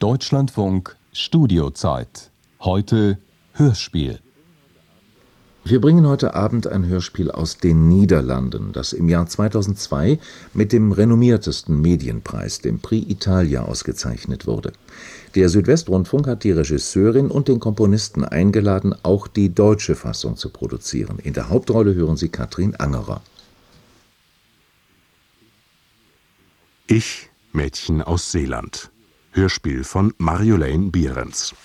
Deutschlandfunk Studiozeit. Heute Hörspiel. Wir bringen heute Abend ein Hörspiel aus den Niederlanden, das im Jahr 2002 mit dem renommiertesten Medienpreis, dem Prix Italia, ausgezeichnet wurde. Der Südwestrundfunk hat die Regisseurin und den Komponisten eingeladen, auch die deutsche Fassung zu produzieren. In der Hauptrolle hören Sie Katrin Angerer. Ich, Mädchen aus Seeland. Hörspiel von Marjolaine Behrens.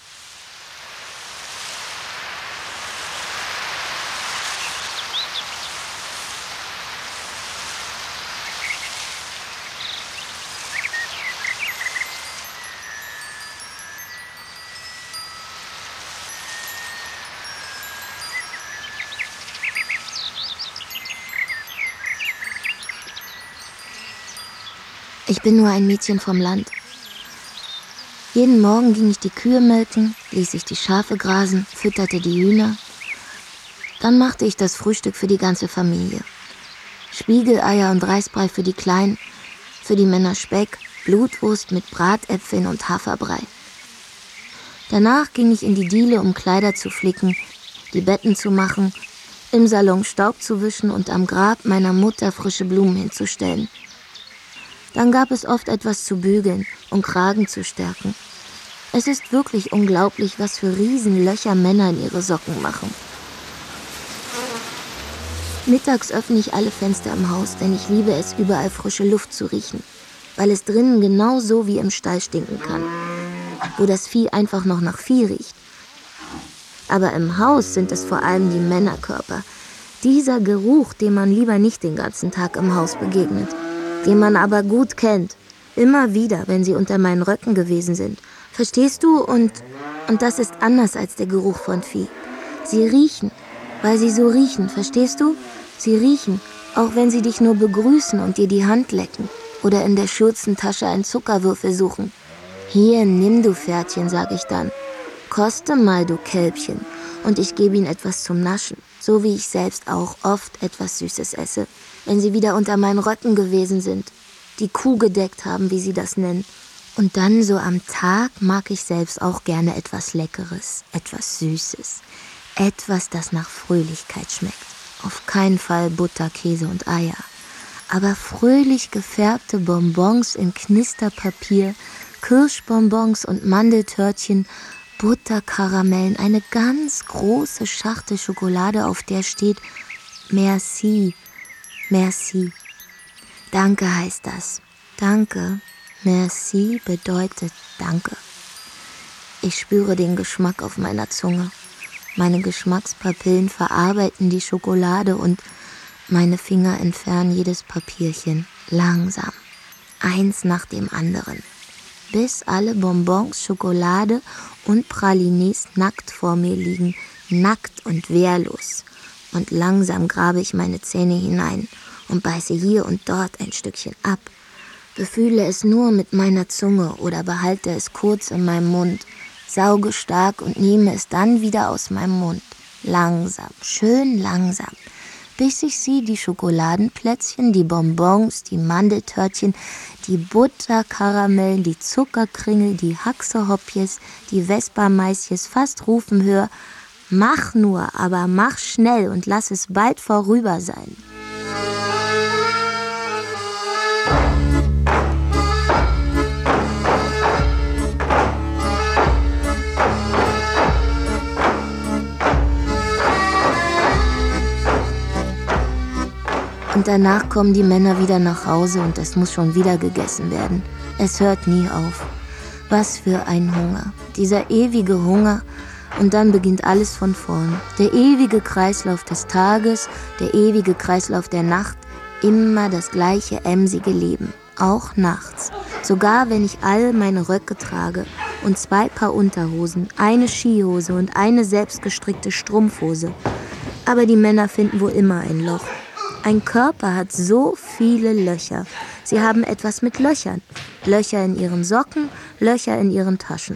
Ich bin nur ein Mädchen vom Land. Jeden Morgen ging ich die Kühe melken, ließ ich die Schafe grasen, fütterte die Hühner. Dann machte ich das Frühstück für die ganze Familie. Spiegeleier und Reisbrei für die Kleinen, für die Männer Speck, Blutwurst mit Bratäpfeln und Haferbrei. Danach ging ich in die Diele, um Kleider zu flicken, die Betten zu machen, im Salon Staub zu wischen und am Grab meiner Mutter frische Blumen hinzustellen. Dann gab es oft etwas zu bügeln und Kragen zu stärken. Es ist wirklich unglaublich, was für Riesenlöcher Männer in ihre Socken machen. Mittags öffne ich alle Fenster im Haus, denn ich liebe es, überall frische Luft zu riechen, weil es drinnen genauso wie im Stall stinken kann, wo das Vieh einfach noch nach Vieh riecht. Aber im Haus sind es vor allem die Männerkörper. Dieser Geruch, dem man lieber nicht den ganzen Tag im Haus begegnet, den man aber gut kennt, immer wieder, wenn sie unter meinen Röcken gewesen sind. Verstehst du? Und das ist anders als der Geruch von Vieh. Sie riechen, weil sie so riechen, verstehst du? Sie riechen, auch wenn sie dich nur begrüßen und dir die Hand lecken oder in der Schürzentasche einen Zuckerwürfel suchen. Hier, nimm du Pferdchen, sag ich dann. Koste mal, du Kälbchen. Und ich gebe ihnen etwas zum Naschen, so wie ich selbst auch oft etwas Süßes esse, wenn sie wieder unter meinen Röcken gewesen sind, die Kuh gedeckt haben, wie sie das nennen. Und dann so am Tag mag ich selbst auch gerne etwas Leckeres, etwas Süßes, etwas, das nach Fröhlichkeit schmeckt. Auf keinen Fall Butter, Käse und Eier, aber fröhlich gefärbte Bonbons in Knisterpapier, Kirschbonbons und Mandeltörtchen, Butterkaramellen, eine ganz große Schachtel Schokolade, auf der steht Merci. Merci. Danke heißt das. Danke. Merci bedeutet Danke. Ich spüre den Geschmack auf meiner Zunge. Meine Geschmackspapillen verarbeiten die Schokolade und meine Finger entfernen jedes Papierchen. Langsam. Eins nach dem anderen. Bis alle Bonbons, Schokolade und Pralines nackt vor mir liegen. Nackt und wehrlos. Und langsam grabe ich meine Zähne hinein und beiße hier und dort ein Stückchen ab. Befühle es nur mit meiner Zunge oder behalte es kurz in meinem Mund, sauge stark und nehme es dann wieder aus meinem Mund. Langsam, schön langsam, bis ich sie, die Schokoladenplätzchen, die Bonbons, die Mandeltörtchen, die Butterkaramellen, die Zuckerkringel, die Haxehoppjes, die Vespa-Maisjes fast rufen höre: Mach nur, aber mach schnell und lass es bald vorüber sein. Und danach kommen die Männer wieder nach Hause und es muss schon wieder gegessen werden. Es hört nie auf. Was für ein Hunger. Dieser ewige Hunger. Und dann beginnt alles von vorn. Der ewige Kreislauf des Tages, der ewige Kreislauf der Nacht. Immer das gleiche emsige Leben. Auch nachts. Sogar wenn ich all meine Röcke trage und 2 Paar Unterhosen, eine Skihose und eine selbstgestrickte Strumpfhose. Aber die Männer finden wohl immer ein Loch. Ein Körper hat so viele Löcher. Sie haben etwas mit Löchern. Löcher in ihren Socken, Löcher in ihren Taschen.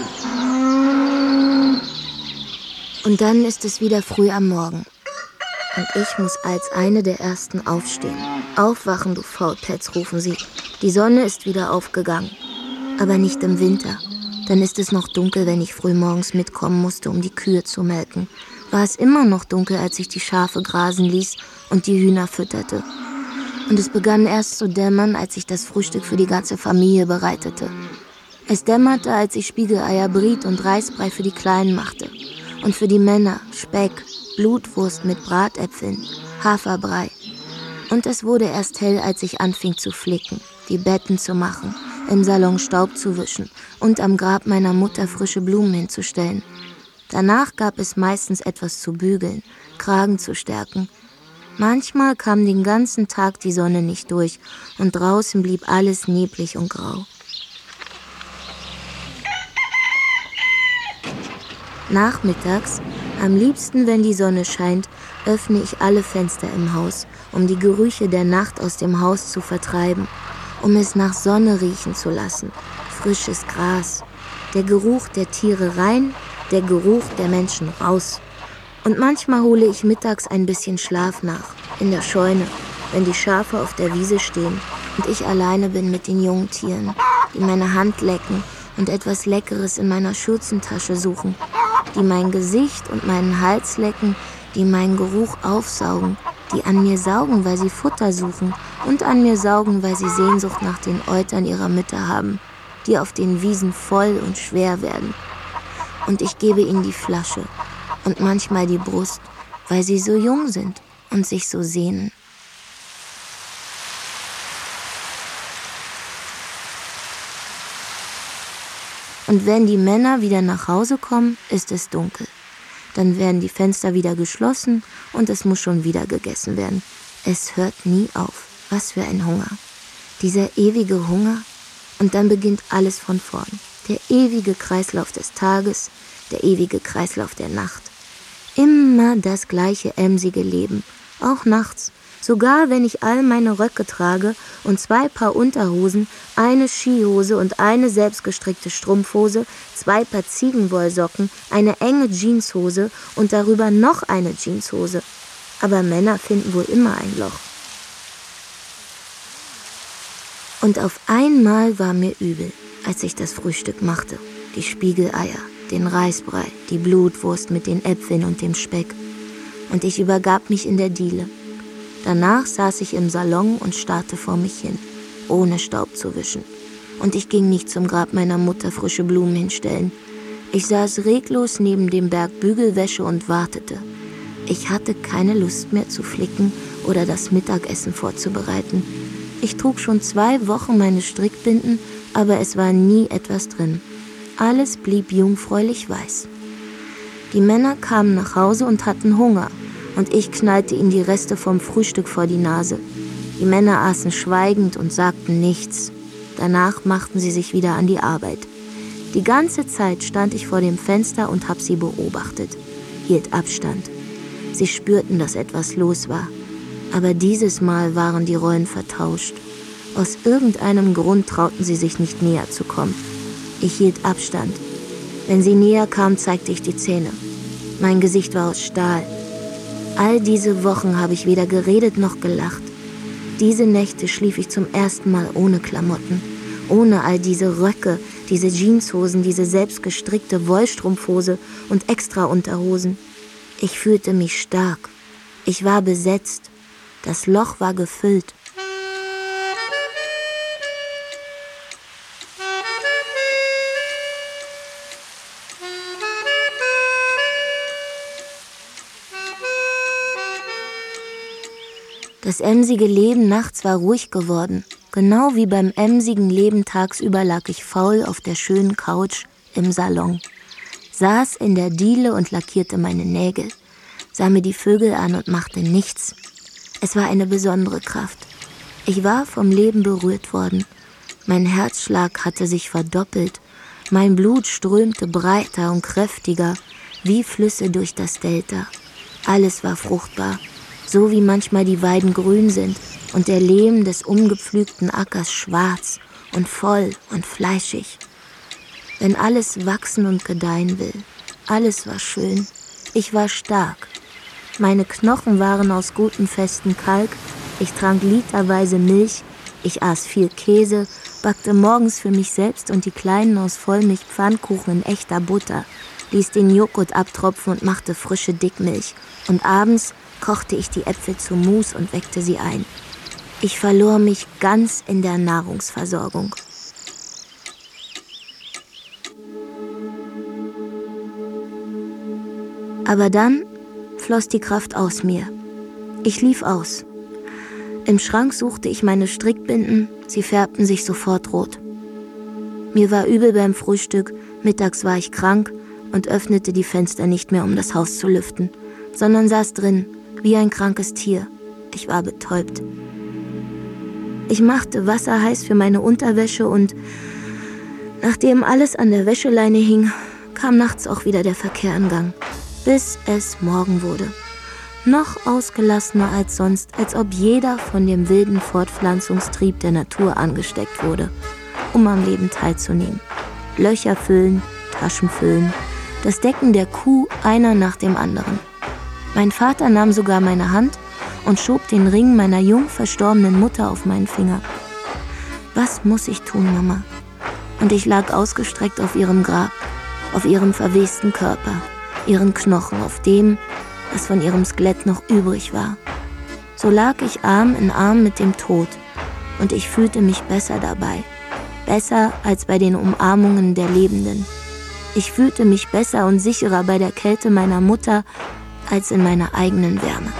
Und dann ist es wieder früh am Morgen. Und ich muss als eine der Ersten aufstehen. »Aufwachen, du Faulpelz«, rufen sie. Die Sonne ist wieder aufgegangen. Aber nicht im Winter. Dann ist es noch dunkel, wenn ich frühmorgens mitkommen musste, um die Kühe zu melken. War es immer noch dunkel, als ich die Schafe grasen ließ und die Hühner fütterte. Und es begann erst zu dämmern, als ich das Frühstück für die ganze Familie bereitete. Es dämmerte, als ich Spiegeleier briet und Reisbrei für die Kleinen machte. Und für die Männer Speck, Blutwurst mit Bratäpfeln, Haferbrei. Und es wurde erst hell, als ich anfing zu flicken, die Betten zu machen, im Salon Staub zu wischen und am Grab meiner Mutter frische Blumen hinzustellen. Danach gab es meistens etwas zu bügeln, Kragen zu stärken. Manchmal kam den ganzen Tag die Sonne nicht durch und draußen blieb alles neblig und grau. Nachmittags, am liebsten, wenn die Sonne scheint, öffne ich alle Fenster im Haus, um die Gerüche der Nacht aus dem Haus zu vertreiben, um es nach Sonne riechen zu lassen, frisches Gras, der Geruch der Tiere rein, der Geruch der Menschen raus. Und manchmal hole ich mittags ein bisschen Schlaf nach, in der Scheune, wenn die Schafe auf der Wiese stehen und ich alleine bin mit den jungen Tieren, die meine Hand lecken und etwas Leckeres in meiner Schürzentasche suchen, die mein Gesicht und meinen Hals lecken, die meinen Geruch aufsaugen, die an mir saugen, weil sie Futter suchen und an mir saugen, weil sie Sehnsucht nach den Eutern ihrer Mütter haben, die auf den Wiesen voll und schwer werden. Und ich gebe ihnen die Flasche und manchmal die Brust, weil sie so jung sind und sich so sehnen. Und wenn die Männer wieder nach Hause kommen, ist es dunkel. Dann werden die Fenster wieder geschlossen und es muss schon wieder gegessen werden. Es hört nie auf. Was für ein Hunger. Dieser ewige Hunger. Und dann beginnt alles von vorn. Der ewige Kreislauf des Tages, der ewige Kreislauf der Nacht. Immer das gleiche emsige Leben, auch nachts. Sogar wenn ich all meine Röcke trage und 2 Paar Unterhosen, eine Skihose und eine selbstgestrickte Strumpfhose, 2 Paar Ziegenwollsocken, eine enge Jeanshose und darüber noch eine Jeanshose. Aber Männer finden wohl immer ein Loch. Und auf einmal war mir übel, als ich das Frühstück machte. Die Spiegeleier, den Reisbrei, die Blutwurst mit den Äpfeln und dem Speck. Und ich übergab mich in der Diele. Danach saß ich im Salon und starrte vor mich hin, ohne Staub zu wischen. Und ich ging nicht zum Grab meiner Mutter frische Blumen hinstellen. Ich saß reglos neben dem Berg Bügelwäsche und wartete. Ich hatte keine Lust mehr zu flicken oder das Mittagessen vorzubereiten. Ich trug schon 2 Wochen meine Strickbinden, aber es war nie etwas drin. Alles blieb jungfräulich weiß. Die Männer kamen nach Hause und hatten Hunger. Und ich knallte ihnen die Reste vom Frühstück vor die Nase. Die Männer aßen schweigend und sagten nichts. Danach machten sie sich wieder an die Arbeit. Die ganze Zeit stand ich vor dem Fenster und hab sie beobachtet, hielt Abstand. Sie spürten, dass etwas los war. Aber dieses Mal waren die Rollen vertauscht. Aus irgendeinem Grund trauten sie sich nicht näher zu kommen. Ich hielt Abstand. Wenn sie näher kamen, zeigte ich die Zähne. Mein Gesicht war aus Stahl. All diese Wochen habe ich weder geredet noch gelacht. Diese Nächte schlief ich zum ersten Mal ohne Klamotten, ohne all diese Röcke, diese Jeanshosen, diese selbstgestrickte Wollstrumpfhose und Extraunterhosen. Ich fühlte mich stark. Ich war besetzt. Das Loch war gefüllt. Das emsige Leben nachts war ruhig geworden. Genau wie beim emsigen Leben tagsüber lag ich faul auf der schönen Couch im Salon. Saß in der Diele und lackierte meine Nägel. Sah mir die Vögel an und machte nichts. Es war eine besondere Kraft. Ich war vom Leben berührt worden. Mein Herzschlag hatte sich verdoppelt. Mein Blut strömte breiter und kräftiger, wie Flüsse durch das Delta. Alles war fruchtbar. So wie manchmal die Weiden grün sind und der Lehm des umgepflügten Ackers schwarz und voll und fleischig. Wenn alles wachsen und gedeihen will. Alles war schön. Ich war stark. Meine Knochen waren aus gutem, festen Kalk. Ich trank literweise Milch. Ich aß viel Käse, backte morgens für mich selbst und die Kleinen aus Vollmilch Pfannkuchen in echter Butter, ließ den Joghurt abtropfen und machte frische Dickmilch. Und abends kochte ich die Äpfel zu Mus und weckte sie ein. Ich verlor mich ganz in der Nahrungsversorgung. Aber dann floss die Kraft aus mir. Ich lief aus. Im Schrank suchte ich meine Strickbinden, sie färbten sich sofort rot. Mir war übel beim Frühstück, mittags war ich krank und öffnete die Fenster nicht mehr, um das Haus zu lüften, sondern saß drin, wie ein krankes Tier. Ich war betäubt. Ich machte Wasser heiß für meine Unterwäsche und nachdem alles an der Wäscheleine hing, kam nachts auch wieder der Verkehr in Gang, bis es Morgen wurde. Noch ausgelassener als sonst, als ob jeder von dem wilden Fortpflanzungstrieb der Natur angesteckt wurde, um am Leben teilzunehmen. Löcher füllen, Taschen füllen, das Decken der Kuh einer nach dem anderen. Mein Vater nahm sogar meine Hand und schob den Ring meiner jung verstorbenen Mutter auf meinen Finger. Was muss ich tun, Mama? Und ich lag ausgestreckt auf ihrem Grab, auf ihrem verwesten Körper, ihren Knochen, auf dem, was von ihrem Skelett noch übrig war. So lag ich Arm in Arm mit dem Tod und ich fühlte mich besser dabei. Besser als bei den Umarmungen der Lebenden. Ich fühlte mich besser und sicherer bei der Kälte meiner Mutter als in meiner eigenen Wärme.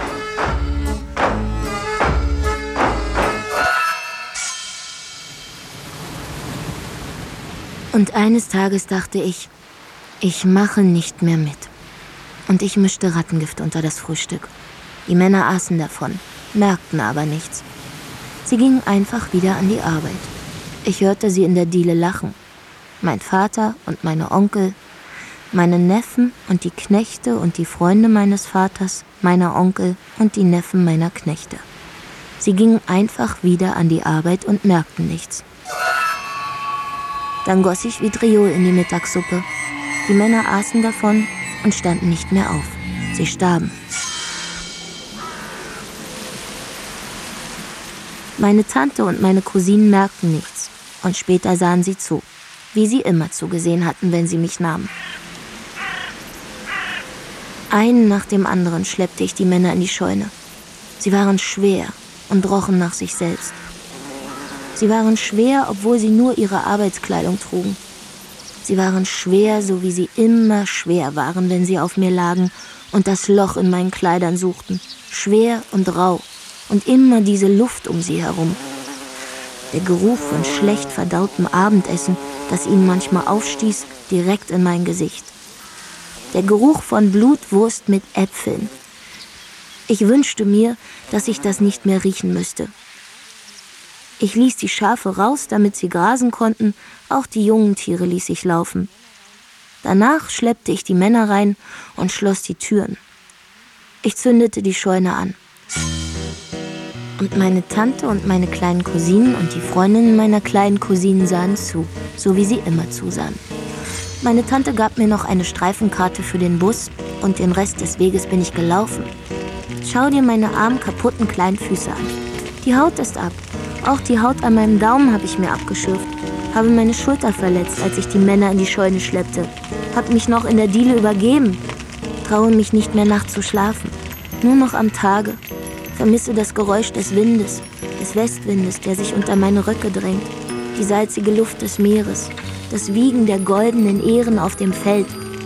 Und eines Tages dachte ich mache nicht mehr mit. Und ich mischte Rattengift unter das Frühstück. Die Männer aßen davon, merkten aber nichts. Sie gingen einfach wieder an die Arbeit. Ich hörte sie in der Diele lachen. Mein Vater und meine Onkel, meine Neffen und die Knechte und die Freunde meines Vaters, meine Onkel und die Neffen meiner Knechte. Sie gingen einfach wieder an die Arbeit und merkten nichts. Dann goss ich Vitriol in die Mittagssuppe. Die Männer aßen davon und standen nicht mehr auf. Sie starben. Meine Tante und meine Cousinen merkten nichts und später sahen sie zu, wie sie immer zugesehen hatten, wenn sie mich nahmen. Einen nach dem anderen schleppte ich die Männer in die Scheune. Sie waren schwer und rochen nach sich selbst. Sie waren schwer, obwohl sie nur ihre Arbeitskleidung trugen. Sie waren schwer, so wie sie immer schwer waren, wenn sie auf mir lagen und das Loch in meinen Kleidern suchten. Schwer und rau und immer diese Luft um sie herum. Der Geruch von schlecht verdautem Abendessen, das ihnen manchmal aufstieß, direkt in mein Gesicht. Der Geruch von Blutwurst mit Äpfeln. Ich wünschte mir, dass ich das nicht mehr riechen müsste. Ich ließ die Schafe raus, damit sie grasen konnten, auch die jungen Tiere ließ ich laufen. Danach schleppte ich die Männer rein und schloss die Türen. Ich zündete die Scheune an. Und meine Tante und meine kleinen Cousinen und die Freundinnen meiner kleinen Cousinen sahen zu, so wie sie immer zusahen. Meine Tante gab mir noch eine Streifenkarte für den Bus und den Rest des Weges bin ich gelaufen. Schau dir meine armen, kaputten kleinen Füße an. Die Haut ist ab. Auch die Haut an meinem Daumen habe ich mir abgeschürft. Habe meine Schulter verletzt, als ich die Männer in die Scheune schleppte. Hab mich noch in der Diele übergeben. Traue mich nicht mehr nachts zu schlafen. Nur noch am Tage. Vermisse das Geräusch des Windes, des Westwindes, der sich unter meine Röcke drängt. Die salzige Luft des Meeres. Das Wiegen der goldenen Ähren auf dem Feld.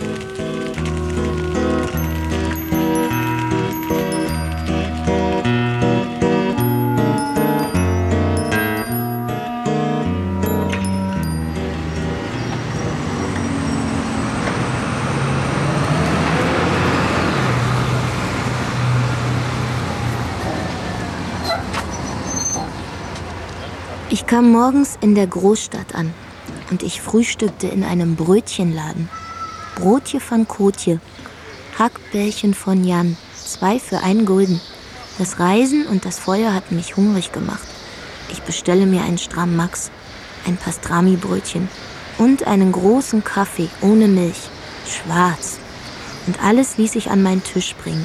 Ich kam morgens in der Großstadt an und ich frühstückte in einem Brötchenladen. Brotje von Kotje, Hackbällchen von Jan, 2 für 1 Gulden. Das Reisen und das Feuer hatten mich hungrig gemacht. Ich bestelle mir einen Stramm Max, ein Pastrami-Brötchen und einen großen Kaffee ohne Milch, schwarz. Und alles ließ ich an meinen Tisch bringen.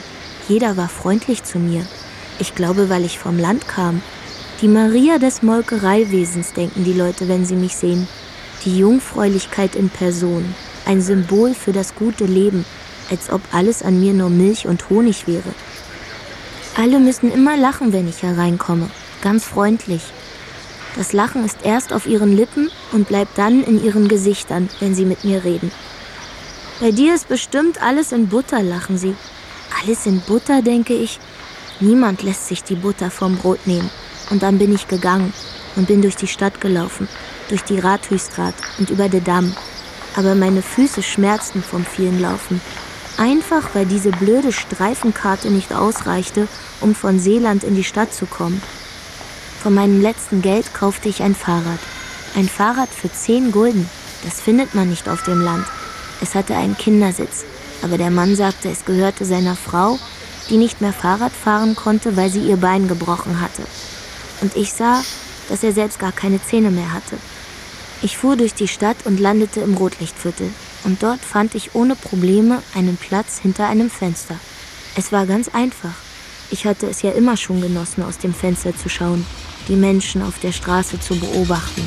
Jeder war freundlich zu mir. Ich glaube, weil ich vom Land kam. Die Maria des Molkereiwesens, denken die Leute, wenn sie mich sehen. Die Jungfräulichkeit in Person. Ein Symbol für das gute Leben, als ob alles an mir nur Milch und Honig wäre. Alle müssen immer lachen, wenn ich hereinkomme. Ganz freundlich. Das Lachen ist erst auf ihren Lippen und bleibt dann in ihren Gesichtern, wenn sie mit mir reden. Bei dir ist bestimmt alles in Butter, lachen sie. Alles in Butter, denke ich. Niemand lässt sich die Butter vom Brot nehmen. Und dann bin ich gegangen und bin durch die Stadt gelaufen, durch die Rathusstraat und über den Damm. Aber meine Füße schmerzten vom vielen Laufen. Einfach, weil diese blöde Streifenkarte nicht ausreichte, um von Seeland in die Stadt zu kommen. Von meinem letzten Geld kaufte ich ein Fahrrad. Ein Fahrrad für 10 Gulden. Das findet man nicht auf dem Land. Es hatte einen Kindersitz. Aber der Mann sagte, es gehörte seiner Frau, die nicht mehr Fahrrad fahren konnte, weil sie ihr Bein gebrochen hatte. Und ich sah, dass er selbst gar keine Zähne mehr hatte. Ich fuhr durch die Stadt und landete im Rotlichtviertel. Und dort fand ich ohne Probleme einen Platz hinter einem Fenster. Es war ganz einfach. Ich hatte es ja immer schon genossen, aus dem Fenster zu schauen, die Menschen auf der Straße zu beobachten.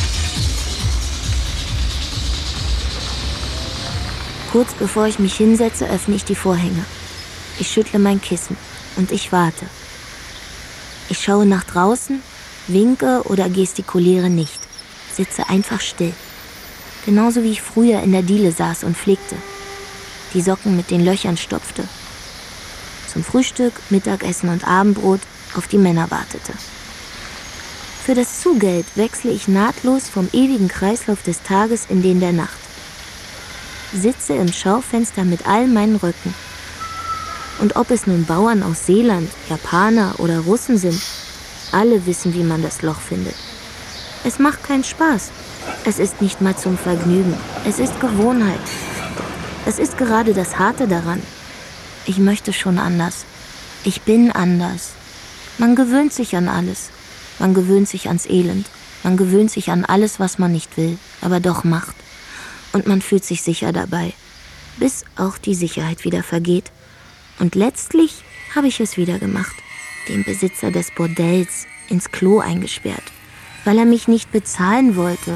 Kurz bevor ich mich hinsetze, öffne ich die Vorhänge. Ich schüttle mein Kissen und ich warte. Ich schaue nach draußen, winke oder gestikuliere nicht. Sitze einfach still. Genauso wie ich früher in der Diele saß und pflegte. Die Socken mit den Löchern stopfte. Zum Frühstück, Mittagessen und Abendbrot auf die Männer wartete. Für das Zugeld wechsle ich nahtlos vom ewigen Kreislauf des Tages in den der Nacht. Sitze im Schaufenster mit all meinen Röcken. Und ob es nun Bauern aus Seeland, Japaner oder Russen sind, alle wissen, wie man das Loch findet. Es macht keinen Spaß. Es ist nicht mal zum Vergnügen. Es ist Gewohnheit. Es ist gerade das Harte daran. Ich möchte schon anders. Ich bin anders. Man gewöhnt sich an alles. Man gewöhnt sich ans Elend. Man gewöhnt sich an alles, was man nicht will, aber doch macht. Und man fühlt sich sicher dabei, bis auch die Sicherheit wieder vergeht. Und letztlich habe ich es wieder gemacht. Den Besitzer des Bordells ins Klo eingesperrt, weil er mich nicht bezahlen wollte.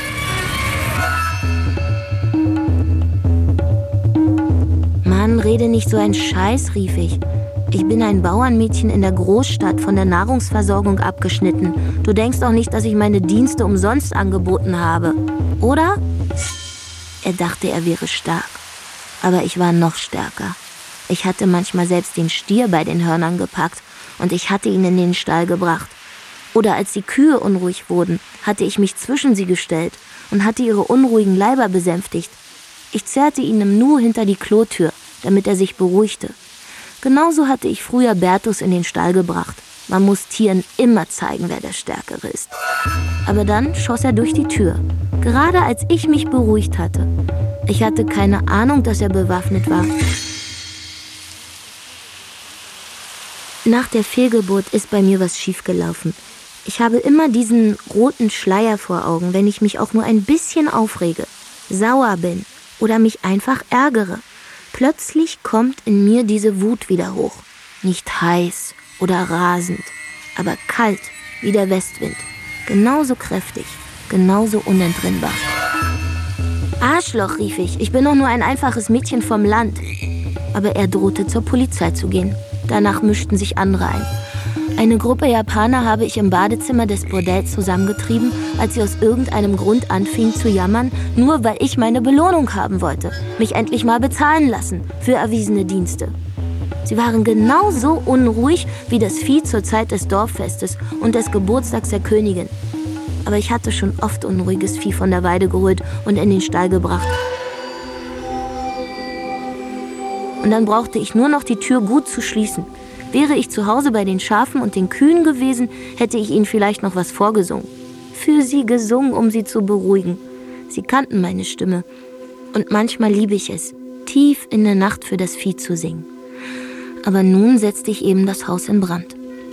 Mann, rede nicht so ein Scheiß, rief ich. Ich bin ein Bauernmädchen in der Großstadt, von der Nahrungsversorgung abgeschnitten. Du denkst doch nicht, dass ich meine Dienste umsonst angeboten habe, oder? Er dachte, er wäre stark. Aber ich war noch stärker. Ich hatte manchmal selbst den Stier bei den Hörnern gepackt und ich hatte ihn in den Stall gebracht. Oder als die Kühe unruhig wurden, hatte ich mich zwischen sie gestellt und hatte ihre unruhigen Leiber besänftigt. Ich zerrte ihn im Nu hinter die Klotür, damit er sich beruhigte. Genauso hatte ich früher Bertus in den Stall gebracht. Man muss Tieren immer zeigen, wer der Stärkere ist. Aber dann schoss er durch die Tür, gerade als ich mich beruhigt hatte. Ich hatte keine Ahnung, dass er bewaffnet war. Nach der Fehlgeburt ist bei mir was schiefgelaufen. Ich habe immer diesen roten Schleier vor Augen, wenn ich mich auch nur ein bisschen aufrege, sauer bin oder mich einfach ärgere. Plötzlich kommt in mir diese Wut wieder hoch. Nicht heiß oder rasend, aber kalt wie der Westwind. Genauso kräftig, genauso unentrinnbar. Arschloch, rief ich bin doch nur ein einfaches Mädchen vom Land. Aber er drohte, zur Polizei zu gehen. Danach mischten sich andere ein. Eine Gruppe Japaner habe ich im Badezimmer des Bordells zusammengetrieben, als sie aus irgendeinem Grund anfingen zu jammern, nur weil ich meine Belohnung haben wollte, mich endlich mal bezahlen lassen für erwiesene Dienste. Sie waren genauso unruhig wie das Vieh zur Zeit des Dorffestes und des Geburtstags der Königin. Aber ich hatte schon oft unruhiges Vieh von der Weide geholt und in den Stall gebracht. Und dann brauchte ich nur noch die Tür gut zu schließen. Wäre ich zu Hause bei den Schafen und den Kühen gewesen, hätte ich ihnen vielleicht noch was vorgesungen. Für sie gesungen, um sie zu beruhigen. Sie kannten meine Stimme. Und manchmal liebe ich es, tief in der Nacht für das Vieh zu singen. Aber nun setzte ich eben das Haus in Brand.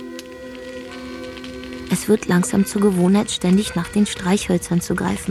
Es wird langsam zur Gewohnheit, ständig nach den Streichhölzern zu greifen.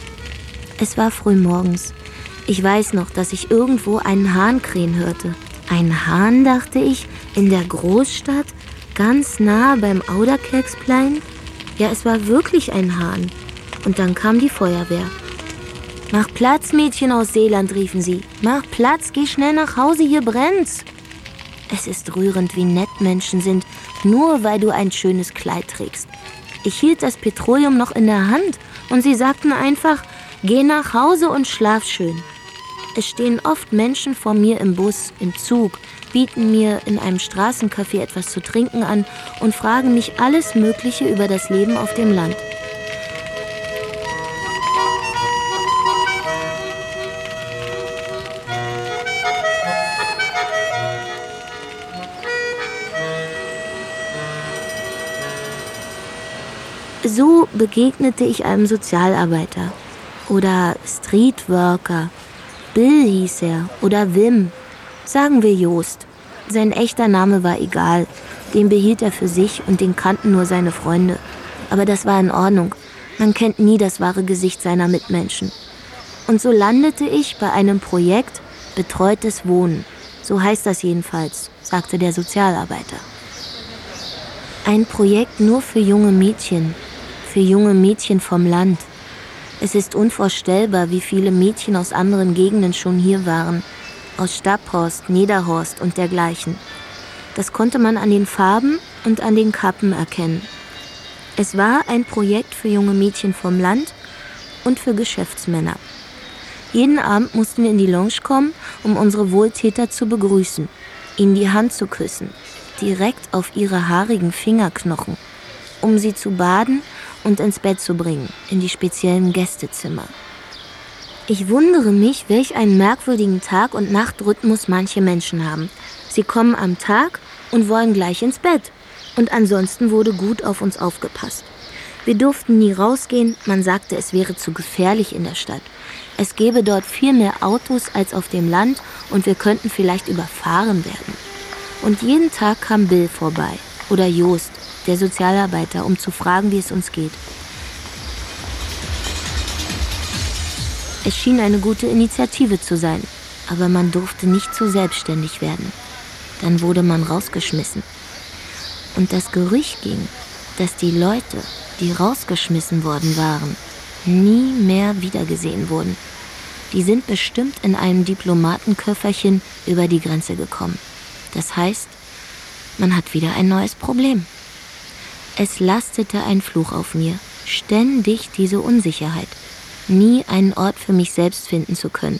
Es war früh morgens. Ich weiß noch, dass ich irgendwo einen Hahn krähen hörte. Ein Hahn, dachte ich, in der Großstadt, ganz nah beim Auderkerksplein? Ja, es war wirklich ein Hahn. Und dann kam die Feuerwehr. »Mach Platz, Mädchen aus Seeland«, riefen sie. »Mach Platz, geh schnell nach Hause, hier brennt's.« Es ist rührend, wie nett Menschen sind, nur weil du ein schönes Kleid trägst. Ich hielt das Petroleum noch in der Hand und sie sagten einfach, geh nach Hause und schlaf schön. Es stehen oft Menschen vor mir im Bus, im Zug, bieten mir in einem Straßencafé etwas zu trinken an und fragen mich alles Mögliche über das Leben auf dem Land. So begegnete ich einem Sozialarbeiter oder Streetworker. Bill hieß er oder Wim. Sagen wir Jost. Sein echter Name war egal. Den behielt er für sich und den kannten nur seine Freunde. Aber das war in Ordnung. Man kennt nie das wahre Gesicht seiner Mitmenschen. Und so landete ich bei einem Projekt Betreutes Wohnen. So heißt das jedenfalls, sagte der Sozialarbeiter. Ein Projekt nur für junge Mädchen. Für junge Mädchen vom Land. Es ist unvorstellbar, wie viele Mädchen aus anderen Gegenden schon hier waren. Aus Staphorst, Niederhorst und dergleichen. Das konnte man an den Farben und an den Kappen erkennen. Es war ein Projekt für junge Mädchen vom Land und für Geschäftsmänner. Jeden Abend mussten wir in die Lounge kommen, um unsere Wohltäter zu begrüßen, ihnen die Hand zu küssen, direkt auf ihre haarigen Fingerknochen, um sie zu baden und ins Bett zu bringen, in die speziellen Gästezimmer. Ich wundere mich, welch einen merkwürdigen Tag- und Nachtrhythmus manche Menschen haben. Sie kommen am Tag und wollen gleich ins Bett. Und ansonsten wurde gut auf uns aufgepasst. Wir durften nie rausgehen, man sagte, es wäre zu gefährlich in der Stadt. Es gäbe dort viel mehr Autos als auf dem Land und wir könnten vielleicht überfahren werden. Und jeden Tag kam Bill vorbei oder Jost, der Sozialarbeiter, um zu fragen, wie es uns geht. Es schien eine gute Initiative zu sein, aber man durfte nicht zu selbstständig werden. Dann wurde man rausgeschmissen. Und das Gerücht ging, dass die Leute, die rausgeschmissen worden waren, nie mehr wiedergesehen wurden. Die sind bestimmt in einem Diplomatenköfferchen über die Grenze gekommen. Das heißt, man hat wieder ein neues Problem. Es lastete ein Fluch auf mir, ständig diese Unsicherheit, nie einen Ort für mich selbst finden zu können.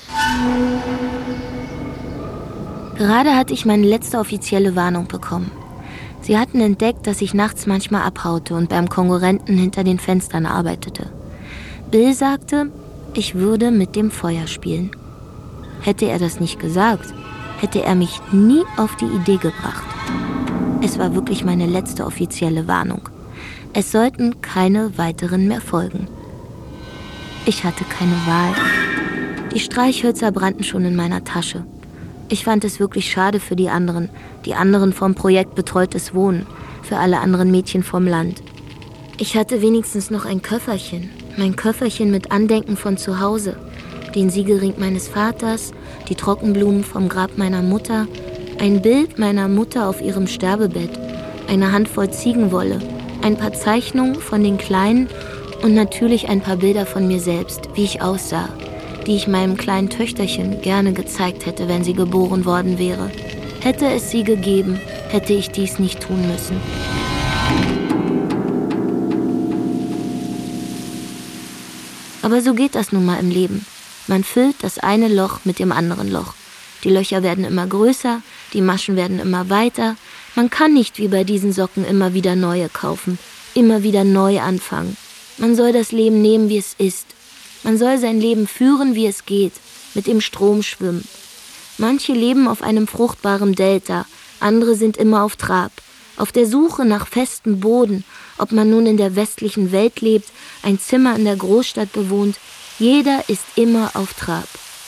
Gerade hatte ich meine letzte offizielle Warnung bekommen. Sie hatten entdeckt, dass ich nachts manchmal abhaute und beim Konkurrenten hinter den Fenstern arbeitete. Bill sagte, ich würde mit dem Feuer spielen. Hätte er das nicht gesagt, hätte er mich nie auf die Idee gebracht. Es war wirklich meine letzte offizielle Warnung. Es sollten keine weiteren mehr folgen. Ich hatte keine Wahl. Die Streichhölzer brannten schon in meiner Tasche. Ich fand es wirklich schade für die anderen vom Projekt Betreutes Wohnen, für alle anderen Mädchen vom Land. Ich hatte wenigstens noch ein Köfferchen, mein Köfferchen mit Andenken von zu Hause, den Siegelring meines Vaters, die Trockenblumen vom Grab meiner Mutter, ein Bild meiner Mutter auf ihrem Sterbebett, eine Handvoll Ziegenwolle, ein paar Zeichnungen von den Kleinen und natürlich ein paar Bilder von mir selbst, wie ich aussah, die ich meinem kleinen Töchterchen gerne gezeigt hätte, wenn sie geboren worden wäre. Hätte es sie gegeben, hätte ich dies nicht tun müssen. Aber so geht das nun mal im Leben. Man füllt das eine Loch mit dem anderen Loch. Die Löcher werden immer größer, die Maschen werden immer weiter. Man kann nicht wie bei diesen Socken immer wieder neue kaufen, immer wieder neu anfangen. Man soll das Leben nehmen, wie es ist. Man soll sein Leben führen, wie es geht, mit dem Strom schwimmen. Manche leben auf einem fruchtbaren Delta, andere sind immer auf Trab, auf der Suche nach festem Boden, ob man nun in der westlichen Welt lebt, ein Zimmer in der Großstadt bewohnt, jeder ist immer auf Trab.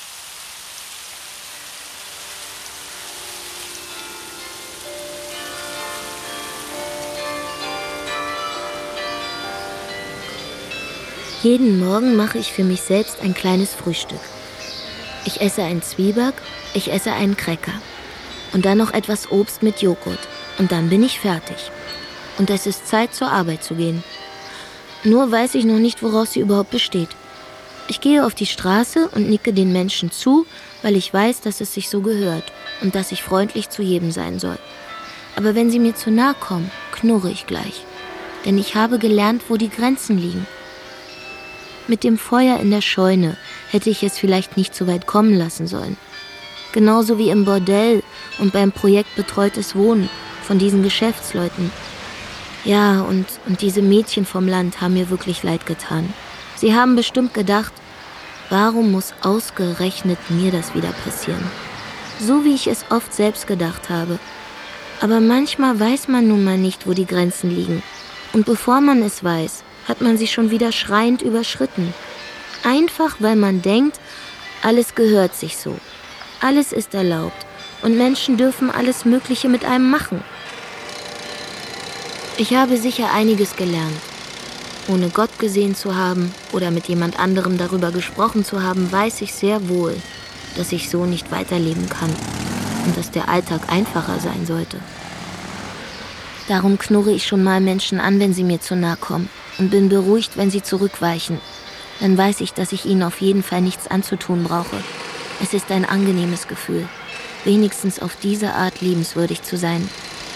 Jeden Morgen mache ich für mich selbst ein kleines Frühstück. Ich esse einen Zwieback, ich esse einen Cracker. Und dann noch etwas Obst mit Joghurt. Und dann bin ich fertig. Und es ist Zeit, zur Arbeit zu gehen. Nur weiß ich noch nicht, woraus sie überhaupt besteht. Ich gehe auf die Straße und nicke den Menschen zu, weil ich weiß, dass es sich so gehört und dass ich freundlich zu jedem sein soll. Aber wenn sie mir zu nahe kommen, knurre ich gleich. Denn ich habe gelernt, wo die Grenzen liegen. Mit dem Feuer in der Scheune hätte ich es vielleicht nicht so weit kommen lassen sollen. Genauso wie im Bordell und beim Projekt Betreutes Wohnen von diesen Geschäftsleuten. Ja, und diese Mädchen vom Land haben mir wirklich leid getan. Sie haben bestimmt gedacht, warum muss ausgerechnet mir das wieder passieren? So wie ich es oft selbst gedacht habe. Aber manchmal weiß man nun mal nicht, wo die Grenzen liegen. Und bevor man es weiß, hat man sie schon wieder schreiend überschritten. Einfach, weil man denkt, alles gehört sich so. Alles ist erlaubt und Menschen dürfen alles Mögliche mit einem machen. Ich habe sicher einiges gelernt. Ohne Gott gesehen zu haben oder mit jemand anderem darüber gesprochen zu haben, weiß ich sehr wohl, dass ich so nicht weiterleben kann und dass der Alltag einfacher sein sollte. Darum knurre ich schon mal Menschen an, wenn sie mir zu nahe kommen und bin beruhigt, wenn sie zurückweichen. Dann weiß ich, dass ich ihnen auf jeden Fall nichts anzutun brauche. Es ist ein angenehmes Gefühl, wenigstens auf diese Art liebenswürdig zu sein.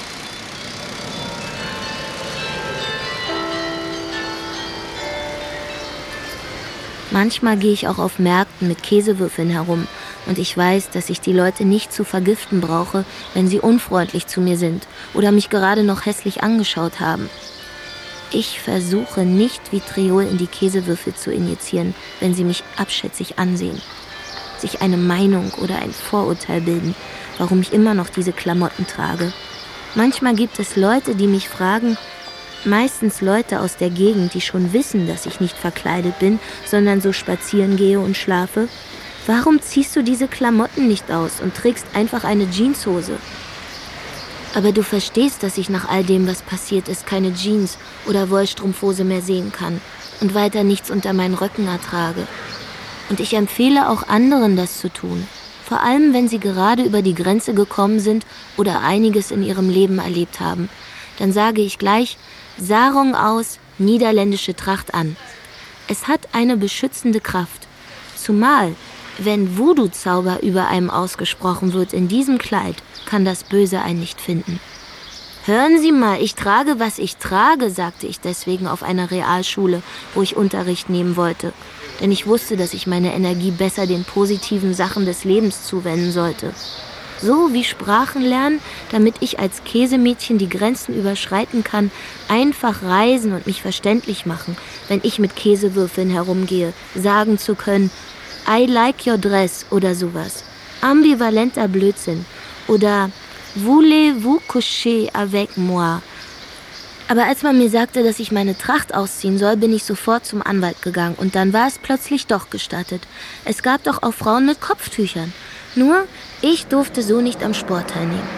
Manchmal gehe ich auch auf Märkten mit Käsewürfeln herum und ich weiß, dass ich die Leute nicht zu vergiften brauche, wenn sie unfreundlich zu mir sind oder mich gerade noch hässlich angeschaut haben. Ich versuche nicht Vitriol in die Käsewürfel zu injizieren, wenn sie mich abschätzig ansehen. Sich eine Meinung oder ein Vorurteil bilden, warum ich immer noch diese Klamotten trage. Manchmal gibt es Leute, die mich fragen, meistens Leute aus der Gegend, die schon wissen, dass ich nicht verkleidet bin, sondern so spazieren gehe und schlafe. Warum ziehst du diese Klamotten nicht aus und trägst einfach eine Jeanshose? Aber du verstehst, dass ich nach all dem, was passiert ist, keine Jeans oder Wollstrumpfhose mehr sehen kann und weiter nichts unter meinen Röcken ertrage. Und ich empfehle auch anderen, das zu tun. Vor allem, wenn sie gerade über die Grenze gekommen sind oder einiges in ihrem Leben erlebt haben. Dann sage ich gleich, Sarong aus, niederländische Tracht an. Es hat eine beschützende Kraft. Zumal, wenn Voodoo-Zauber über einem ausgesprochen wird in diesem Kleid, kann das Böse einen nicht finden. Hören Sie mal, ich trage, was ich trage, sagte ich deswegen auf einer Realschule, wo ich Unterricht nehmen wollte. Denn ich wusste, dass ich meine Energie besser den positiven Sachen des Lebens zuwenden sollte. So wie Sprachen lernen, damit ich als Käsemädchen die Grenzen überschreiten kann, einfach reisen und mich verständlich machen, wenn ich mit Käsewürfeln herumgehe, sagen zu können, I like your dress oder sowas. Ambivalenter Blödsinn oder Voulez-vous coucher avec moi? Aber als man mir sagte, dass ich meine Tracht ausziehen soll, bin ich sofort zum Anwalt gegangen und dann war es plötzlich doch gestattet. Es gab doch auch Frauen mit Kopftüchern. Nur, ich durfte so nicht am Sport teilnehmen.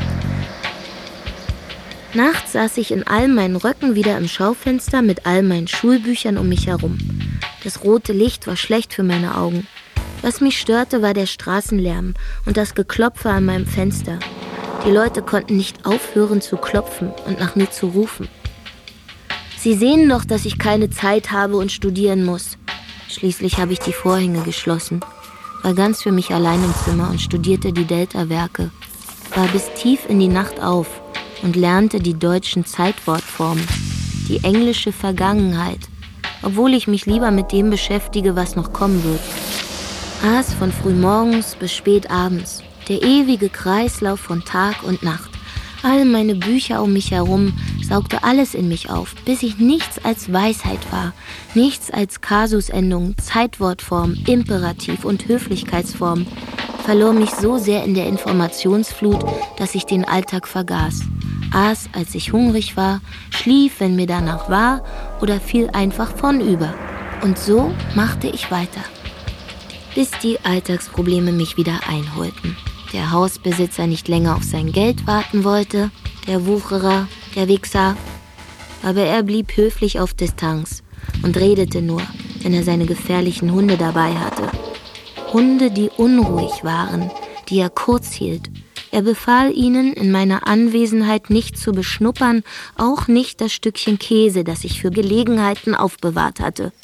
Nachts saß ich in all meinen Röcken wieder im Schaufenster mit all meinen Schulbüchern um mich herum. Das rote Licht war schlecht für meine Augen. Was mich störte, war der Straßenlärm und das Geklopfe an meinem Fenster. Die Leute konnten nicht aufhören zu klopfen und nach mir zu rufen. Sie sehen doch, dass ich keine Zeit habe und studieren muss. Schließlich habe ich die Vorhänge geschlossen, war ganz für mich allein im Zimmer und studierte die Delta-Werke, war bis tief in die Nacht auf und lernte die deutschen Zeitwortformen, die englische Vergangenheit, obwohl ich mich lieber mit dem beschäftige, was noch kommen wird. Aß von frühmorgens bis spät abends. Der ewige Kreislauf von Tag und Nacht. All meine Bücher um mich herum saugte alles in mich auf, bis ich nichts als Weisheit war, nichts als Kasusendung, Zeitwortform, Imperativ und Höflichkeitsform, verlor mich so sehr in der Informationsflut, dass ich den Alltag vergaß, aß, als ich hungrig war, schlief, wenn mir danach war oder fiel einfach vornüber. Und so machte ich weiter, bis die Alltagsprobleme mich wieder einholten. Der Hausbesitzer nicht länger auf sein Geld warten wollte, der Wucherer, der Wichser. Aber er blieb höflich auf Distanz und redete nur, wenn er seine gefährlichen Hunde dabei hatte. Hunde, die unruhig waren, die er kurz hielt, Er befahl ihnen, in meiner Anwesenheit nicht zu beschnuppern, auch nicht das Stückchen Käse, das ich für Gelegenheiten aufbewahrt hatte.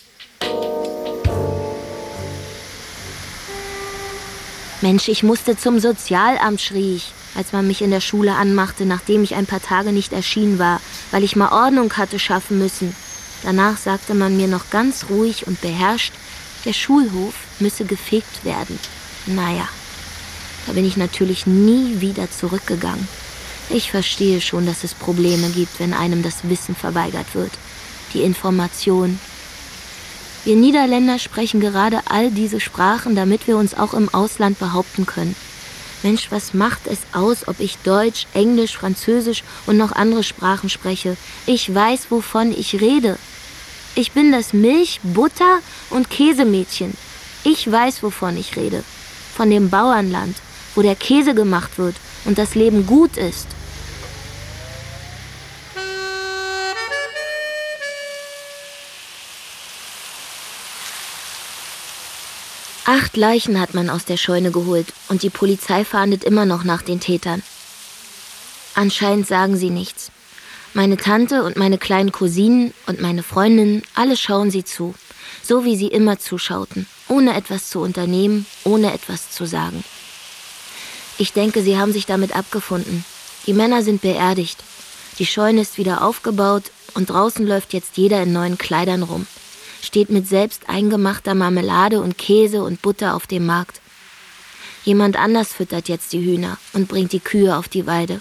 »Mensch, ich musste zum Sozialamt«, schrie ich, als man mich in der Schule anmachte, nachdem ich ein paar Tage nicht erschienen war, weil ich mal Ordnung hatte schaffen müssen. Danach sagte man mir noch ganz ruhig und beherrscht, der Schulhof müsse gefegt werden. Naja, da bin ich natürlich nie wieder zurückgegangen. Ich verstehe schon, dass es Probleme gibt, wenn einem das Wissen verweigert wird, die Information. Wir Niederländer sprechen gerade all diese Sprachen, damit wir uns auch im Ausland behaupten können. Mensch, was macht es aus, ob ich Deutsch, Englisch, Französisch und noch andere Sprachen spreche? Ich weiß, wovon ich rede. Ich bin das Milch-, Butter- und Käsemädchen. Ich weiß, wovon ich rede. Von dem Bauernland, wo der Käse gemacht wird und das Leben gut ist. Acht Leichen hat man aus der Scheune geholt und die Polizei fahndet immer noch nach den Tätern. Anscheinend sagen sie nichts. Meine Tante und meine kleinen Cousinen und meine Freundinnen, alle schauen sie zu, so wie sie immer zuschauten, ohne etwas zu unternehmen, ohne etwas zu sagen. Ich denke, sie haben sich damit abgefunden. Die Männer sind beerdigt. Die Scheune ist wieder aufgebaut und draußen läuft jetzt jeder in neuen Kleidern rum. Steht mit selbst eingemachter Marmelade und Käse und Butter auf dem Markt. Jemand anders füttert jetzt die Hühner und bringt die Kühe auf die Weide.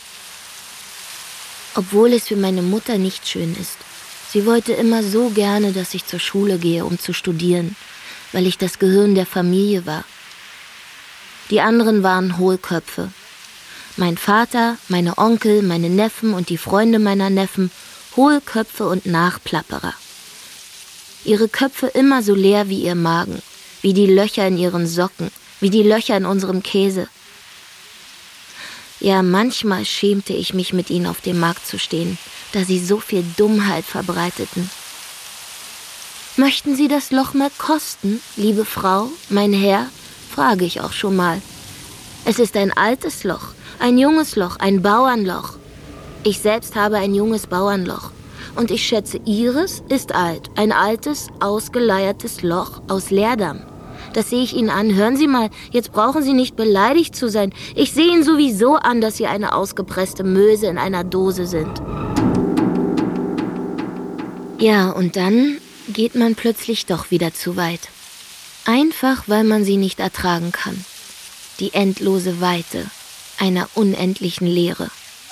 Obwohl es für meine Mutter nicht schön ist. Sie wollte immer so gerne, dass ich zur Schule gehe, um zu studieren, weil ich das Gehirn der Familie war. Die anderen waren Hohlköpfe. Mein Vater, meine Onkel, meine Neffen und die Freunde meiner Neffen, Hohlköpfe und Nachplapperer. Ihre Köpfe immer so leer wie ihr Magen, wie die Löcher in ihren Socken, wie die Löcher in unserem Käse. Ja, manchmal schämte ich mich, mit ihnen auf dem Markt zu stehen, da sie so viel Dummheit verbreiteten. »Möchten Sie das Loch mal kosten, liebe Frau, mein Herr?« frage ich auch schon mal. Es ist ein altes Loch, ein junges Loch, ein Bauernloch. Ich selbst habe ein junges Bauernloch. Und ich schätze, Ihres ist alt, ein altes, ausgeleiertes Loch aus Leerdamm. Das sehe ich Ihnen an. Hören Sie mal, jetzt brauchen Sie nicht beleidigt zu sein. Ich sehe Ihnen sowieso an, dass Sie eine ausgepresste Möse in einer Dose sind. Ja, und dann geht man plötzlich doch wieder zu weit. Einfach, weil man sie nicht ertragen kann. Die endlose Weite einer unendlichen Leere.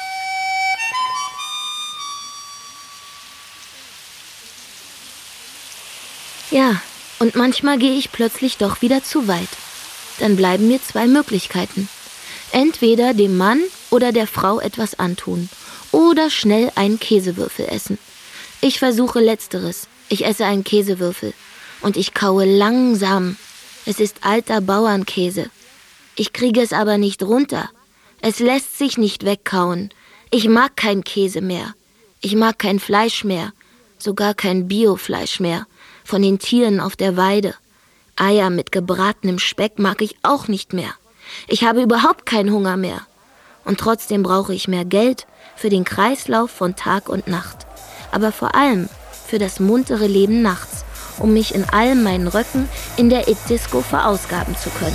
Ja, und manchmal gehe ich plötzlich doch wieder zu weit. Dann bleiben mir zwei Möglichkeiten. Entweder dem Mann oder der Frau etwas antun oder schnell einen Käsewürfel essen. Ich versuche Letzteres. Ich esse einen Käsewürfel und ich kaue langsam. Es ist alter Bauernkäse. Ich kriege es aber nicht runter. Es lässt sich nicht wegkauen. Ich mag keinen Käse mehr. Ich mag kein Fleisch mehr. Sogar kein Biofleisch mehr. Von den Tieren auf der Weide. Eier mit gebratenem Speck mag ich auch nicht mehr. Ich habe überhaupt keinen Hunger mehr. Und trotzdem brauche ich mehr Geld für den Kreislauf von Tag und Nacht. Aber vor allem für das muntere Leben nachts, um mich in all meinen Röcken in der It-Disco verausgaben zu können.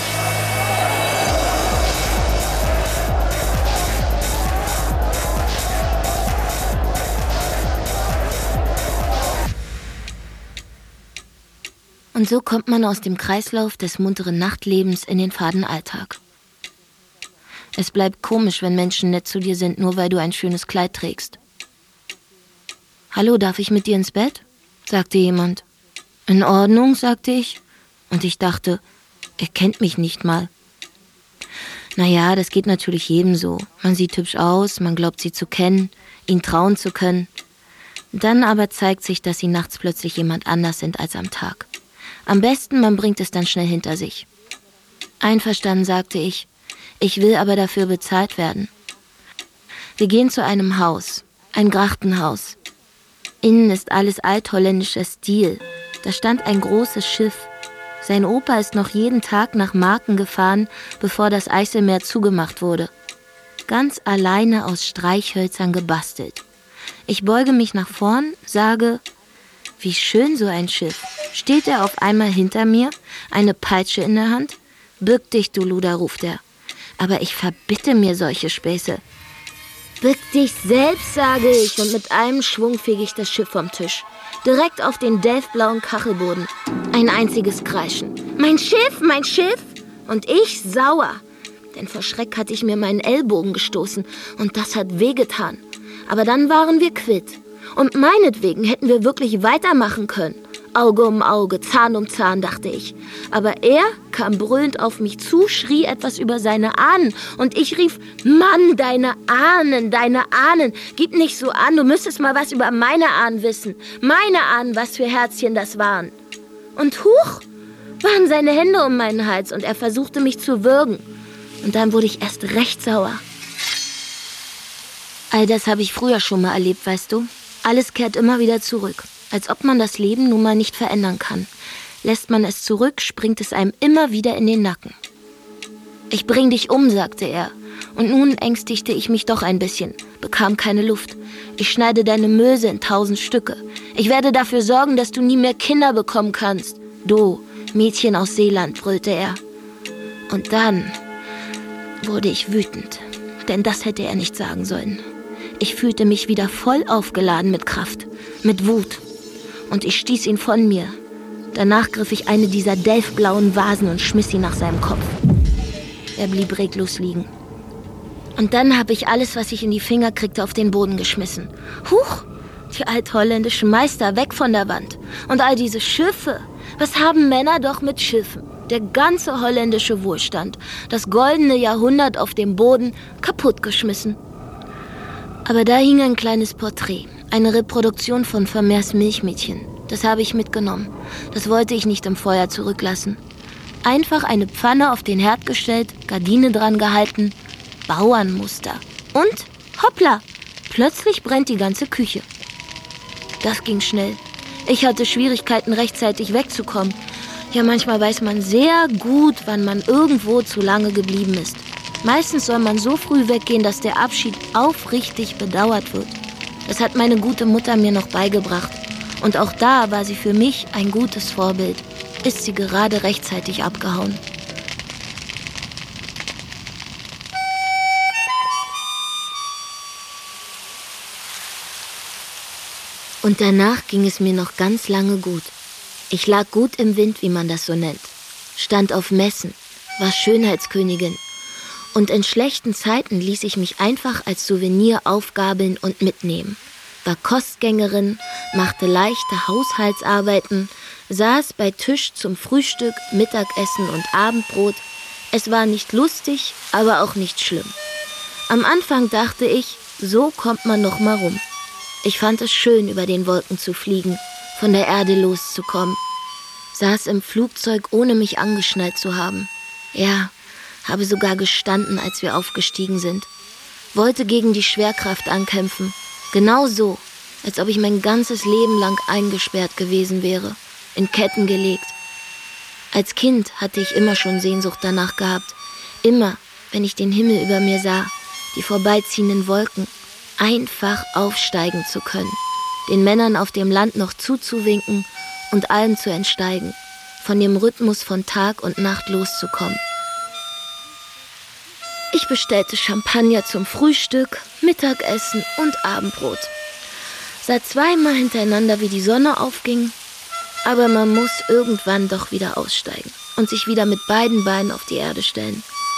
Und so kommt man aus dem Kreislauf des munteren Nachtlebens in den faden Alltag. Es bleibt komisch, wenn Menschen nett zu dir sind, nur weil du ein schönes Kleid trägst. »Hallo, darf ich mit dir ins Bett?« sagte jemand. »In Ordnung«, sagte ich. Und ich dachte, er kennt mich nicht mal. Naja, das geht natürlich jedem so. Man sieht hübsch aus, man glaubt sie zu kennen, ihn trauen zu können. Dann aber zeigt sich, dass sie nachts plötzlich jemand anders sind als am Tag. Am besten, man bringt es dann schnell hinter sich. Einverstanden, sagte ich. Ich will aber dafür bezahlt werden. Wir gehen zu einem Haus, ein Grachtenhaus. Innen ist alles altholländischer Stil. Da stand ein großes Schiff, Sein Opa ist noch jeden Tag nach Marken gefahren, bevor das Eiselmeer zugemacht wurde. Ganz alleine aus Streichhölzern gebastelt. Ich beuge mich nach vorn, sage, wie schön so ein Schiff. Steht er auf einmal hinter mir, eine Peitsche in der Hand? Bück dich, du Luder, ruft er. Aber ich verbitte mir solche Späße. Bück dich selbst, sage ich, und mit einem Schwung fege ich das Schiff vom Tisch. Direkt auf den delfblauen Kachelboden. Ein einziges Kreischen. Mein Schiff, mein Schiff! Und ich sauer. Denn vor Schreck hatte ich mir meinen Ellbogen gestoßen und das hat wehgetan. Aber dann waren wir quitt. Und meinetwegen hätten wir wirklich weitermachen können. Auge um Auge, Zahn um Zahn, dachte ich. Aber er kam brüllend auf mich zu, schrie etwas über seine Ahnen. Und ich rief, Mann, deine Ahnen. Gib nicht so an, du müsstest mal was über meine Ahnen wissen. Meine Ahnen, was für Herzchen das waren. Und huch, waren seine Hände um meinen Hals und er versuchte mich zu würgen. Und dann wurde ich erst recht sauer. All das habe ich früher schon mal erlebt, weißt du? Alles kehrt immer wieder zurück. Als ob man das Leben nun mal nicht verändern kann. Lässt man es zurück, springt es einem immer wieder in den Nacken. Ich bring dich um, sagte er. Und nun ängstigte ich mich doch ein bisschen, bekam keine Luft. Ich schneide deine Möse in 1000 Stücke. Ich werde dafür sorgen, dass du nie mehr Kinder bekommen kannst. Du, Mädchen aus Seeland, brüllte er. Und dann wurde ich wütend, denn das hätte er nicht sagen sollen. Ich fühlte mich wieder voll aufgeladen mit Kraft, mit Wut. Und ich stieß ihn von mir. Danach griff ich eine dieser delfblauen Vasen und schmiss sie nach seinem Kopf. Er blieb reglos liegen. Und dann habe ich alles, was ich in die Finger kriegte, auf den Boden geschmissen. Huch, die altholländischen Meister, weg von der Wand. Und all diese Schiffe. Was haben Männer doch mit Schiffen? Der ganze holländische Wohlstand, das goldene Jahrhundert auf dem Boden, kaputtgeschmissen. Aber da hing ein kleines Porträt, eine Reproduktion von Vermeers Milchmädchen. Das habe ich mitgenommen. Das wollte ich nicht im Feuer zurücklassen. Einfach eine Pfanne auf den Herd gestellt, Gardine dran gehalten, Bauernmuster. Und, hoppla, plötzlich brennt die ganze Küche. Das ging schnell. Ich hatte Schwierigkeiten, rechtzeitig wegzukommen. Ja, manchmal weiß man sehr gut, wann man irgendwo zu lange geblieben ist. Meistens soll man so früh weggehen, dass der Abschied aufrichtig bedauert wird. Das hat meine gute Mutter mir noch beigebracht. Und auch da war sie für mich ein gutes Vorbild. Ist sie gerade rechtzeitig abgehauen. Und danach ging es mir noch ganz lange gut. Ich lag gut im Wind, wie man das so nennt. Stand auf Messen, war Schönheitskönigin. Und in schlechten Zeiten ließ ich mich einfach als Souvenir aufgabeln und mitnehmen. War Kostgängerin, machte leichte Haushaltsarbeiten, saß bei Tisch zum Frühstück, Mittagessen und Abendbrot. Es war nicht lustig, aber auch nicht schlimm. Am Anfang dachte ich, so kommt man noch mal rum. Ich fand es schön, über den Wolken zu fliegen, von der Erde loszukommen. Saß im Flugzeug, ohne mich angeschnallt zu haben. Ja, habe sogar gestanden, als wir aufgestiegen sind. Wollte gegen die Schwerkraft ankämpfen. Genau so, als ob ich mein ganzes Leben lang eingesperrt gewesen wäre, in Ketten gelegt. Als Kind hatte ich immer schon Sehnsucht danach gehabt. Immer, wenn ich den Himmel über mir sah, die vorbeiziehenden Wolken, einfach aufsteigen zu können, den Männern auf dem Land noch zuzuwinken und allem zu entsteigen, von dem Rhythmus von Tag und Nacht loszukommen. Ich bestellte Champagner zum Frühstück, Mittagessen und Abendbrot. Sah zweimal hintereinander, wie die Sonne aufging, aber man muss irgendwann doch wieder aussteigen und sich wieder mit beiden Beinen auf die Erde stellen.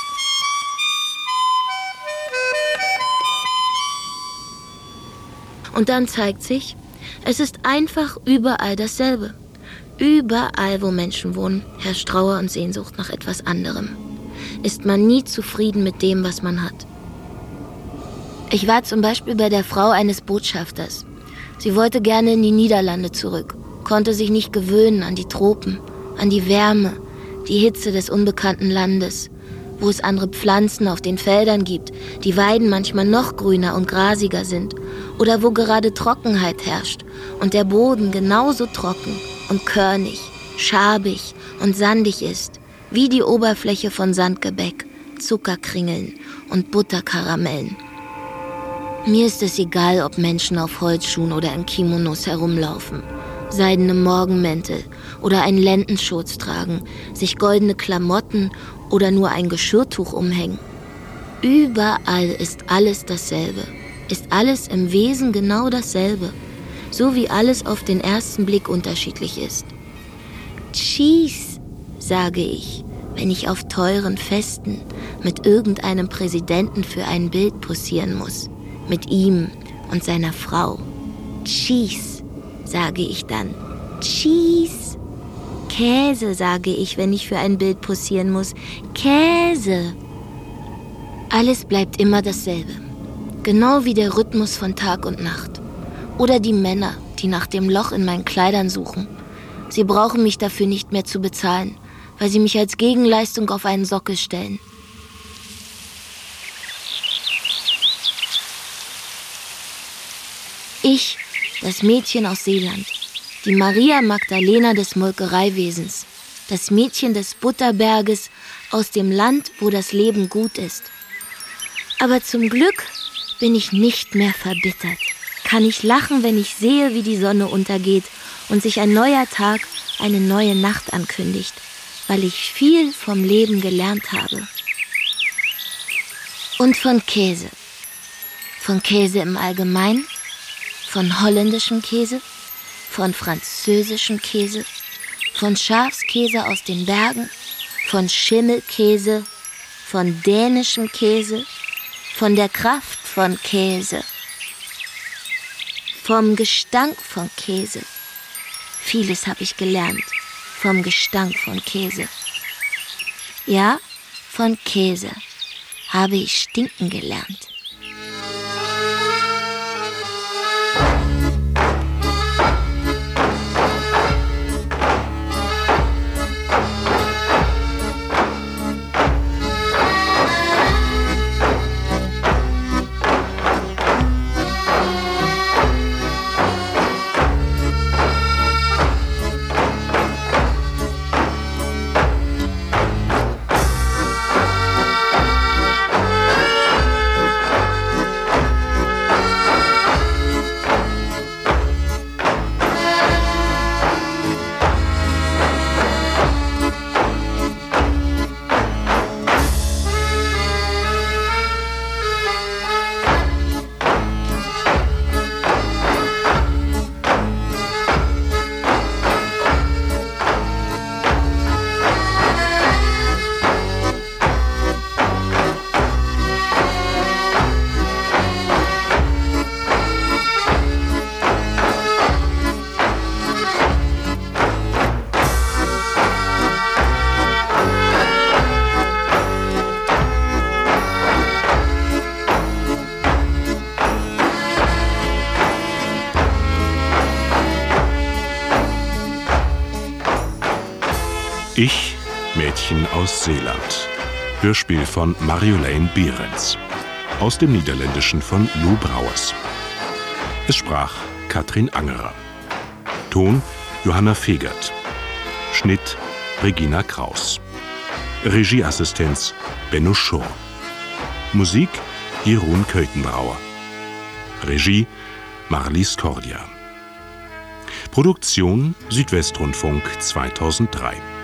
Und dann zeigt sich, es ist einfach überall dasselbe. Überall, wo Menschen wohnen, herrscht Trauer und Sehnsucht nach etwas anderem. Ist man nie zufrieden mit dem, was man hat. Ich war zum Beispiel bei der Frau eines Botschafters. Sie wollte gerne in die Niederlande zurück, konnte sich nicht gewöhnen an die Tropen, an die Wärme, die Hitze des unbekannten Landes, wo es andere Pflanzen auf den Feldern gibt, die Weiden manchmal noch grüner und grasiger sind, oder wo gerade Trockenheit herrscht und der Boden genauso trocken und körnig, schabig und sandig ist, wie die Oberfläche von Sandgebäck, Zuckerkringeln und Butterkaramellen. Mir ist es egal, ob Menschen auf Holzschuhen oder in Kimonos herumlaufen, seidene Morgenmäntel oder einen Lendenschurz tragen, sich goldene Klamotten oder nur ein Geschirrtuch umhängen. Überall ist alles dasselbe, ist alles im Wesen genau dasselbe, so wie alles auf den ersten Blick unterschiedlich ist. Cheese, sage ich, wenn ich auf teuren Festen mit irgendeinem Präsidenten für ein Bild posieren muss, mit ihm und seiner Frau. Cheese, sage ich dann. Cheese. Käse, sage ich, wenn ich für ein Bild posieren muss. Käse. Alles bleibt immer dasselbe. Genau wie der Rhythmus von Tag und Nacht. Oder die Männer, die nach dem Loch in meinen Kleidern suchen. Sie brauchen mich dafür nicht mehr zu bezahlen, weil sie mich als Gegenleistung auf einen Sockel stellen. Ich, das Mädchen aus Seeland, die Maria Magdalena des Molkereiwesens, das Mädchen des Butterberges aus dem Land, wo das Leben gut ist. Aber zum Glück bin ich nicht mehr verbittert. Kann ich lachen, wenn ich sehe, wie die Sonne untergeht und sich ein neuer Tag, eine neue Nacht ankündigt, weil ich viel vom Leben gelernt habe. Und von Käse. Von Käse im Allgemeinen, von holländischem Käse, von französischem Käse, von Schafskäse aus den Bergen, von Schimmelkäse, von dänischem Käse, von der Kraft von Käse, vom Gestank von Käse. Vieles habe ich gelernt vom Gestank von Käse. Ja, von Käse habe ich stinken gelernt. Ich, Mädchen aus Seeland. Hörspiel von Marjolein Behrens. Aus dem Niederländischen von Lou Brouwers. Es sprach Katrin Angerer. Ton Johanna Fegert. Schnitt Regina Kraus. Regieassistenz Benno Schor. Musik Jeroen Keutenbrauer. Regie Marlies Cordia. Produktion Südwestrundfunk 2003.